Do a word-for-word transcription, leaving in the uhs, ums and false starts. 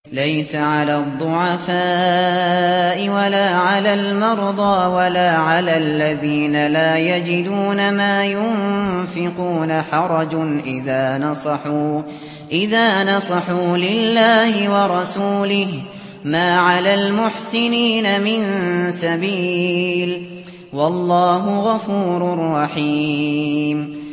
لَيْسَ عَلَى الضُّعَفَاءِ وَلَا عَلَى الْمَرْضَىٰ وَلَا عَلَى الَّذِينَ لَا يَجِدُونَ مَا يُنفِقُونَ حَرَجٌ إِذَا نَصَحُوا لِلَّهِ وَرَسُولِهِ ۚ مَا عَلَى الْمُحْسِنِينَ مِن سَبِيلٍ ۚ وَاللَّهُ غَفُورٌ رَّحِيمٌ